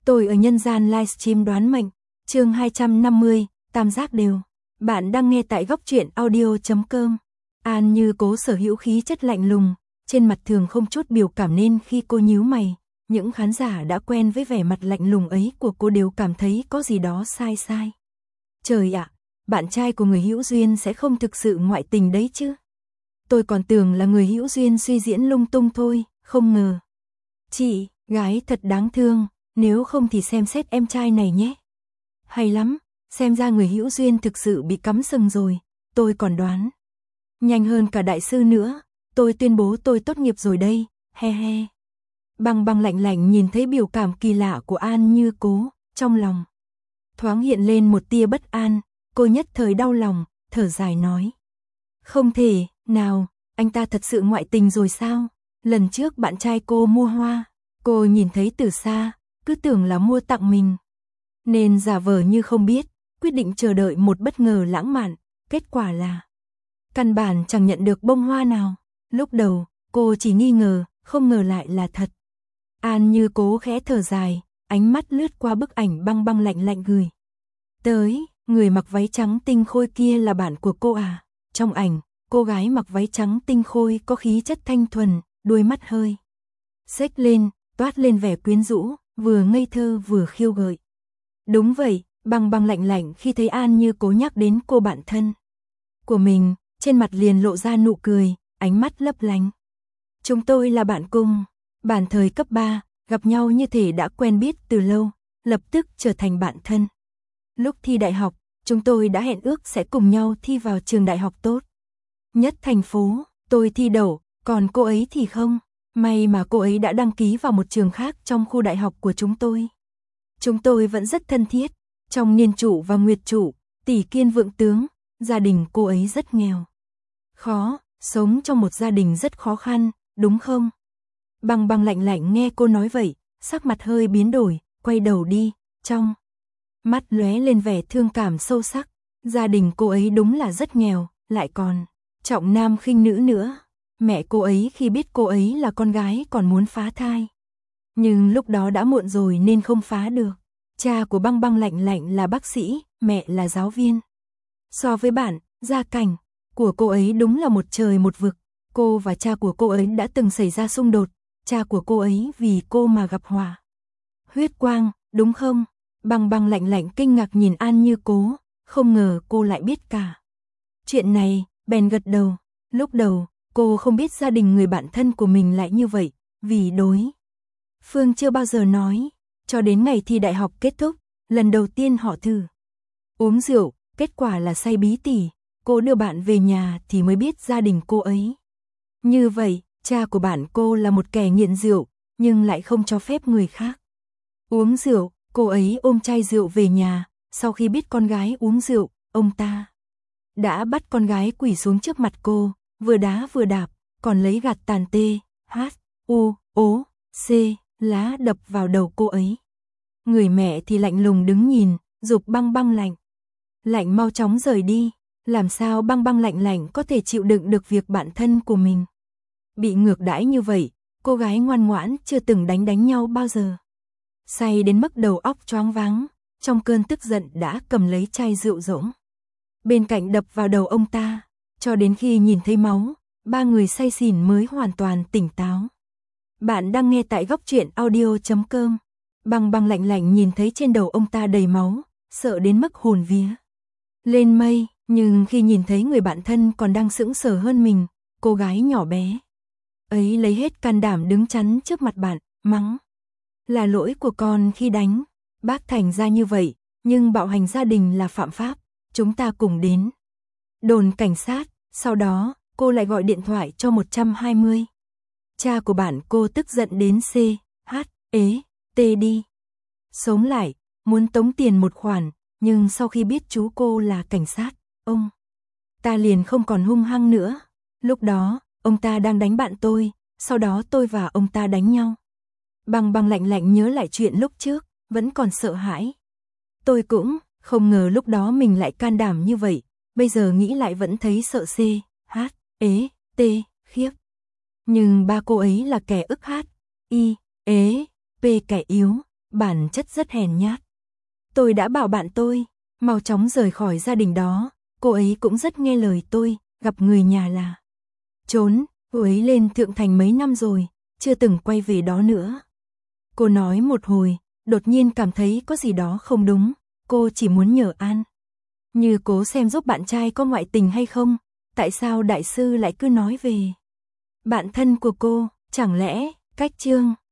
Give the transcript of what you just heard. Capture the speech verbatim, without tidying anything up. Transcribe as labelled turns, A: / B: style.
A: Tôi ở nhân gian livestream đoán mệnh, chương hai trăm năm mươi, tam giác đều. Bạn đang nghe tại góc truyện audio chấm com. An Như Cố sở hữu khí chất lạnh lùng, trên mặt thường không chút biểu cảm nên khi cô nhíu mày, những khán giả đã quen với vẻ mặt lạnh lùng ấy của cô đều cảm thấy có gì đó sai sai. Trời ạ, bạn trai của người hữu duyên sẽ không thực sự ngoại tình đấy chứ? Tôi còn tưởng là người hữu duyên suy diễn lung tung thôi, không ngờ. Chị, gái thật đáng thương, nếu không thì xem xét em trai này nhé. Hay lắm, xem ra người hữu duyên thực sự bị cắm sừng rồi, tôi còn đoán. Nhanh hơn cả đại sư nữa, tôi tuyên bố tôi tốt nghiệp rồi đây, he he. Băng Băng lạnh lạnh nhìn thấy biểu cảm kỳ lạ của An Như Cố, trong lòng thoáng hiện lên một tia bất an, cô nhất thời đau lòng, thở dài nói. Không thể, nào, anh ta thật sự ngoại tình rồi sao? Lần trước bạn trai cô mua hoa, cô nhìn thấy từ xa, cứ tưởng là mua tặng mình. Nên giả vờ như không biết, quyết định chờ đợi một bất ngờ lãng mạn, kết quả là căn bản chẳng nhận được bông hoa nào. Lúc đầu, cô chỉ nghi ngờ, không ngờ lại là thật. An Như Cố khẽ thở dài, ánh mắt lướt qua bức ảnh Băng Băng lạnh lạnh gửi tới, người mặc váy trắng tinh khôi kia là bạn của cô à? Trong ảnh, cô gái mặc váy trắng tinh khôi có khí chất thanh thuần, đôi mắt hơi xếch lên, toát lên vẻ quyến rũ, vừa ngây thơ vừa khiêu gợi. Đúng vậy, Băng Băng lạnh lạnh khi thấy An Như Cố nhắc đến cô bạn thân của mình, trên mặt liền lộ ra nụ cười, ánh mắt lấp lánh. Chúng tôi là bạn cùng, bạn thời cấp ba, gặp nhau như thể đã quen biết từ lâu, lập tức trở thành bạn thân. Lúc thi đại học, chúng tôi đã hẹn ước sẽ cùng nhau thi vào trường đại học tốt nhất thành phố, tôi thi đậu, còn cô ấy thì không. May mà cô ấy đã đăng ký vào một trường khác trong khu đại học của chúng tôi. Chúng tôi vẫn rất thân thiết, trong niên trụ và nguyệt trụ, tỷ kiên vượng tướng, gia đình cô ấy rất nghèo. Khó, sống trong một gia đình rất khó khăn, đúng không? Băng Băng lạnh lạnh nghe cô nói vậy, sắc mặt hơi biến đổi, quay đầu đi, trong mắt lóe lên vẻ thương cảm sâu sắc. Gia đình cô ấy đúng là rất nghèo, lại còn trọng nam khinh nữ nữa. Mẹ cô ấy khi biết cô ấy là con gái còn muốn phá thai. Nhưng lúc đó đã muộn rồi nên không phá được. Cha của Băng Băng lạnh lạnh là bác sĩ, mẹ là giáo viên. So với bạn, gia cảnh của cô ấy đúng là một trời một vực. Cô và cha của cô ấy đã từng xảy ra xung đột. Cha của cô ấy vì cô mà gặp hỏa huyết quang, đúng không? Băng Băng lạnh lạnh kinh ngạc nhìn An Như Cố, không ngờ cô lại biết cả chuyện này, bèn gật đầu. Lúc đầu, cô không biết gia đình người bạn thân của mình lại như vậy, vì đối phương chưa bao giờ nói. Cho đến ngày thi đại học kết thúc, lần đầu tiên họ thử uống rượu, kết quả là say bí tỉ. Cô đưa bạn về nhà thì mới biết gia đình cô ấy. Như vậy, cha của bạn cô là một kẻ nghiện rượu, nhưng lại không cho phép người khác uống rượu. Cô ấy ôm chai rượu về nhà, sau khi biết con gái uống rượu, ông ta đã bắt con gái quỳ xuống trước mặt cô, vừa đá vừa đạp, còn lấy gạt tàn tê, hát, u, ố, c, lá đập vào đầu cô ấy. Người mẹ thì lạnh lùng đứng nhìn, giục Băng Băng lạnh lạnh mau chóng rời đi. Làm sao Băng Băng lạnh lạnh có thể chịu đựng được việc bạn thân của mình bị ngược đãi như vậy? Cô gái ngoan ngoãn chưa từng đánh đánh nhau bao giờ, say đến mức đầu óc choáng váng, trong cơn tức giận đã cầm lấy chai rượu rỗng bên cạnh đập vào đầu ông ta, cho đến khi nhìn thấy máu, ba người say xỉn mới hoàn toàn tỉnh táo. Bạn đang nghe tại góc truyện audio chấm com. Băng Băng lạnh lạnh nhìn thấy trên đầu ông ta đầy máu, sợ đến mức hồn vía lên mây, nhưng khi nhìn thấy người bạn thân còn đang sững sờ hơn mình, cô gái nhỏ bé ấy lấy hết can đảm đứng chắn trước mặt bạn, mắng. Là lỗi của con khi đánh bác thành ra như vậy, nhưng bạo hành gia đình là phạm pháp, chúng ta cùng đến đồn cảnh sát. Sau đó, cô lại gọi điện thoại cho một trăm hai mươi. Cha của bạn cô tức giận đến C, H, ế, T đi sống lại, muốn tống tiền một khoản, nhưng sau khi biết chú cô là cảnh sát, ông ta liền không còn hung hăng nữa. Lúc đó, ông ta đang đánh bạn tôi, sau đó tôi và ông ta đánh nhau. Băng Băng lạnh lạnh nhớ lại chuyện lúc trước, vẫn còn sợ hãi. Tôi cũng không ngờ lúc đó mình lại can đảm như vậy, bây giờ nghĩ lại vẫn thấy sợ C, H, ế, T, khiếp. Nhưng ba cô ấy là kẻ ức hát, I, ế, P kẻ yếu, bản chất rất hèn nhát. Tôi đã bảo bạn tôi, mau chóng rời khỏi gia đình đó, cô ấy cũng rất nghe lời tôi, gặp người nhà là trốn, cô ấy lên Thượng Thành mấy năm rồi, chưa từng quay về đó nữa. Cô nói một hồi, đột nhiên cảm thấy có gì đó không đúng, cô chỉ muốn nhờ An Như Cố xem giúp bạn trai có ngoại tình hay không, tại sao đại sư lại cứ nói về bạn thân của cô, chẳng lẽ, cách chương